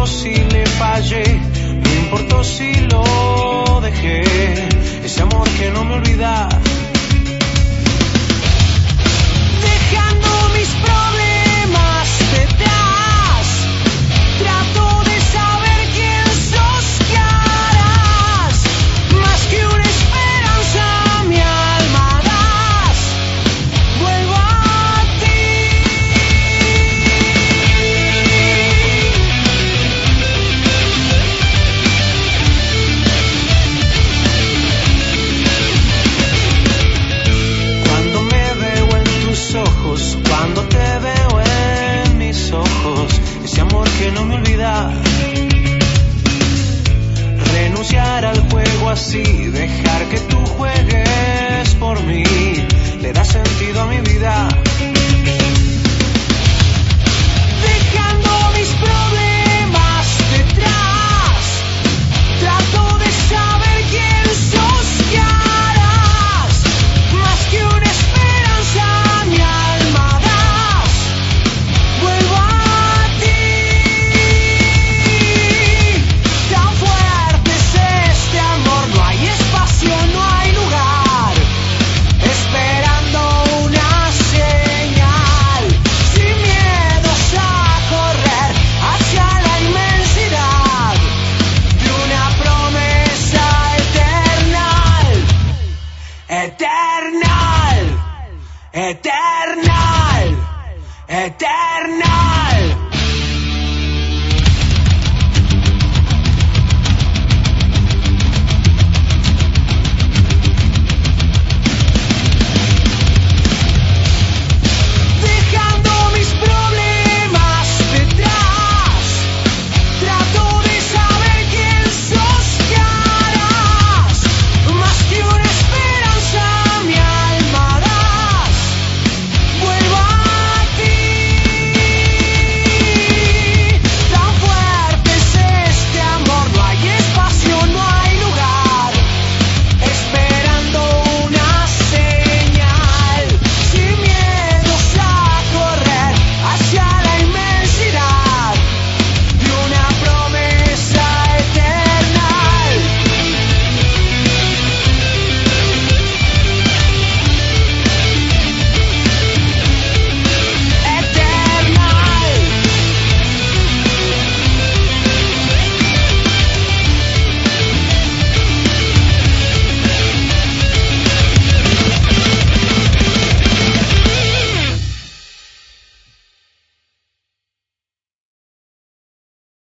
si le fallé, no importó si lo dejé, ese amor que no me olvida. Dejando mis problemas detrás, trato de saber quién sos, qué harás, más que una esperanza mi alma das, vuelvo a ti. Cuando me veo en tus ojos, cuando te veo en mis ojos, ese amor que no me olvida. Renunciar al juego así, dejar que tú juegues por mí, le da sentido a mi vida. Dejando mis problemas detrás, trato de saber quién sos, qué harás, más que una esperanza mi alma das, vuelvo a ti. Tan fuerte es este amor, no hay espacio, no hay lugar, esperando una señal, sin miedos a correr hacia la inmensidad de una promesa eternal, eternal, eternal, eternal.